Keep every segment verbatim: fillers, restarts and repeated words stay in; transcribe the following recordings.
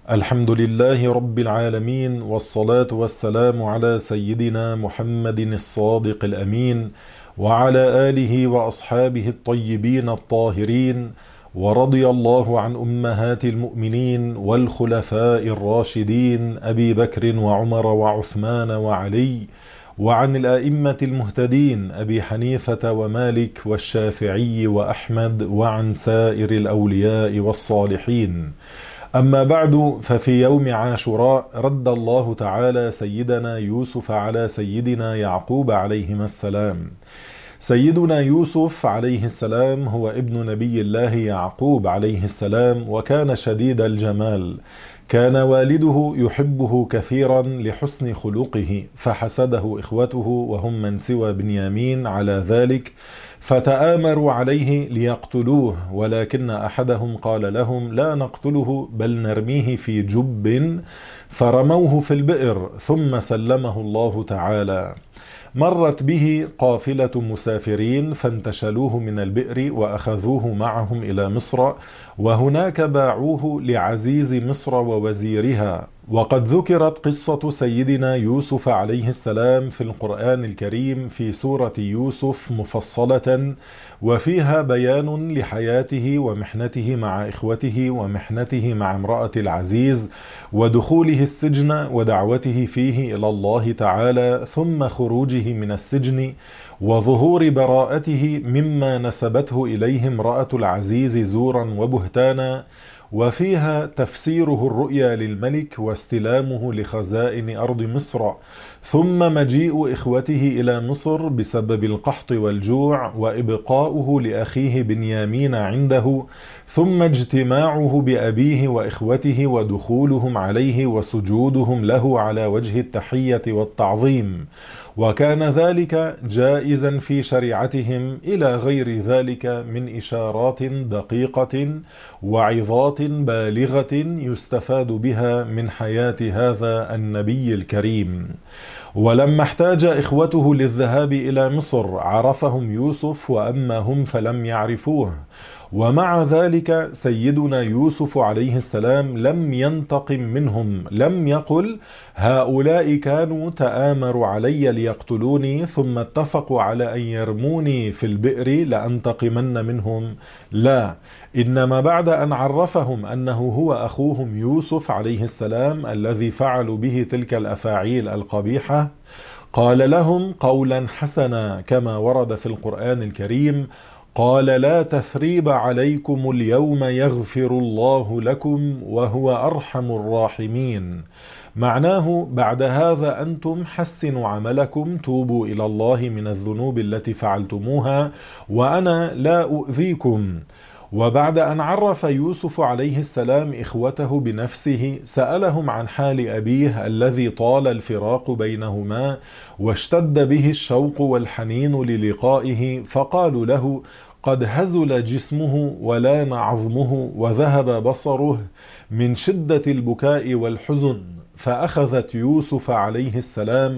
الحمد لله رب العالمين، والصلاة والسلام على سيدنا محمد الصادق الأمين وعلى آله وأصحابه الطيبين الطاهرين. ورضي الله عن أمهات المؤمنين والخلفاء الراشدين أبي بكر وعمر وعثمان وعلي، وعن الآئمة المهتدين أبي حنيفة ومالك والشافعي وأحمد، وعن سائر الأولياء والصالحين. أما بعد، ففي يوم عاشوراء رد الله تعالى سيدنا يوسف على سيدنا يعقوب عليهما السلام. سيدنا يوسف عليه السلام هو ابن نبي الله يعقوب عليه السلام، وكان شديد الجمال. كان والده يحبه كثيرا لحسن خلقه، فحسده إخوته وهم من سوى بنيامين على ذلك، فتآمروا عليه ليقتلوه، ولكن أحدهم قال لهم: لا نقتله بل نرميه في جب، فرموه في البئر ثم سلمه الله تعالى. مرت به قافلة مسافرين فانتشلوه من البئر وأخذوه معهم إلى مصر، وهناك باعوه لعزيز مصر ووزيرها. وقد ذكرت قصة سيدنا يوسف عليه السلام في القرآن الكريم في سورة يوسف مفصلة، وفيها بيان لحياته ومحنته مع إخوته ومحنته مع امرأة العزيز، ودخوله السجن ودعوته فيه إلى الله تعالى، ثم خروجه من السجن، وظهور براءته مما نسبته إليه امرأة العزيز زورا وبهتانا. وفيها تفسيره الرؤيا للملك واستلامه لخزائن أرض مصر، ثم مجيء إخوته إلى مصر بسبب القحط والجوع، وإبقاؤه لأخيه بنيامين عنده، ثم اجتماعه بأبيه وإخوته ودخولهم عليه وسجودهم له على وجه التحية والتعظيم، وكان ذلك جائزا في شريعتهم، إلى غير ذلك من إشارات دقيقة وعظات بالغة يستفاد بها من حياة هذا النبي الكريم. ولما احتاج إخوته للذهاب إلى مصر عرفهم يوسف، وأما هم فلم يعرفوه. ومع ذلك سيدنا يوسف عليه السلام لم ينتقم منهم، لم يقل: هؤلاء كانوا تآمروا علي ليقتلوني ثم اتفقوا على أن يرموني في البئر لأنتقمن منهم. لا، إنما بعد أن عرفهم أنه هو أخوهم يوسف عليه السلام الذي فعلوا به تلك الأفاعيل القبيحة، قال لهم قولا حسنا كما ورد في القرآن الكريم: قال: لا تثريب عليكم اليوم يغفر الله لكم وهو أرحم الراحمين. معناه: بعد هذا أنتم حسنوا عملكم، توبوا إلى الله من الذنوب التي فعلتموها، وأنا لا أؤذيكم. وبعد أن عرف يوسف عليه السلام إخوته بنفسه، سألهم عن حال أبيه الذي طال الفراق بينهما واشتد به الشوق والحنين للقائه، فقالوا له: قد هزل جسمه ولان عظمه وذهب بصره من شدة البكاء والحزن. فأخذت يوسف عليه السلام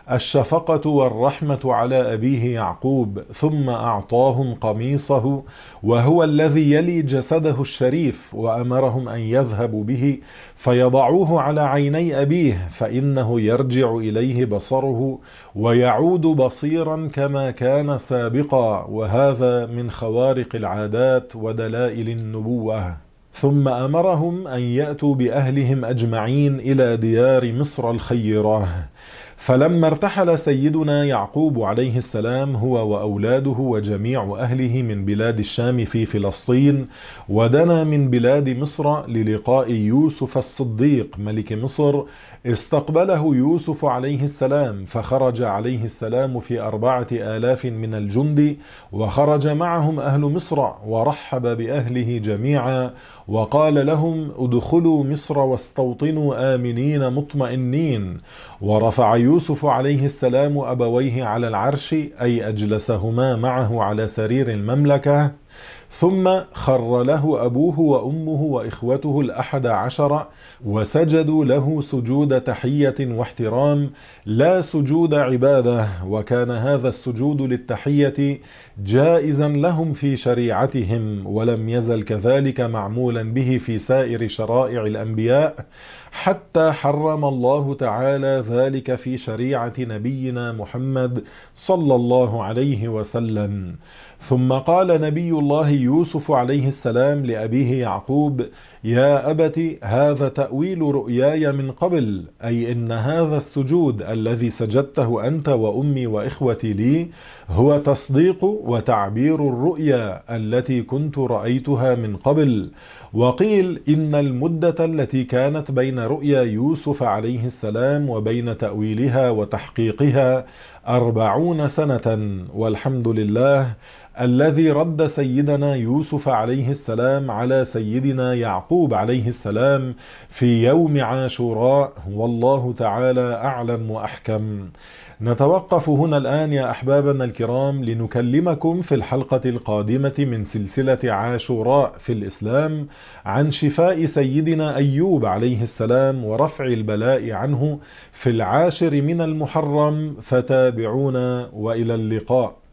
الشفقة والرحمة على أبيه يعقوب، ثم أعطاهم قميصه وهو الذي يلي جسده الشريف، وأمرهم أن يذهبوا به فيضعوه على عيني أبيه، فإنه يرجع إليه بصره ويعود بصيرا كما كان سابقا، وهذا من خوارق العادات ودلائل النبوة. ثم أمرهم أن يأتوا بأهلهم أجمعين إلى ديار مصر الخيرة. فلما ارتحل سيدنا يعقوب عليه السلام هو وأولاده وجميع أهله من بلاد الشام في فلسطين، ودنا من بلاد مصر للقاء يوسف الصديق ملك مصر، استقبله يوسف عليه السلام، فخرج عليه السلام في أربعة آلاف من الجند، وخرج معهم أهل مصر، ورحب بأهله جميعا، وقال لهم: ادخلوا مصر واستوطنوا آمنين مطمئنين. ورفع يوسف عليه السلام أبويه على العرش، أي أجلسهما معه على سرير المملكة، ثم خر له أبوه وأمه وإخوته الأحد عشر وسجدوا له سجود تحية واحترام لا سجود عبادة، وكان هذا السجود للتحية جائزا لهم في شريعتهم، ولم يزل كذلك معمولا به في سائر شرائع الأنبياء، حتى حرم الله تعالى ذلك في شريعة نبينا محمد صلى الله عليه وسلم. ثم قال نبي الله يوسف عليه السلام لأبيه يعقوب: يا أبت هذا تأويل رؤياي من قبل، أي إن هذا السجود الذي سجدته أنت وأمي وإخوتي لي هو تصديق وتعبير الرؤيا التي كنت رأيتها من قبل. وقيل إن المدة التي كانت بين رؤيا يوسف عليه السلام وبين تأويلها وتحقيقها أربعون سنة، والحمد لله الذي رد سيدنا يوسف عليه السلام على سيدنا يعقوب عليه السلام في يوم عاشوراء، والله تعالى أعلم وأحكم. نتوقف هنا الآن يا أحبابنا الكرام لنكلمكم في الحلقة القادمة من سلسلة عاشوراء في الإسلام عن شفاء سيدنا أيوب عليه السلام ورفع البلاء عنه في العاشر من المحرم، فتابعونا وإلى اللقاء.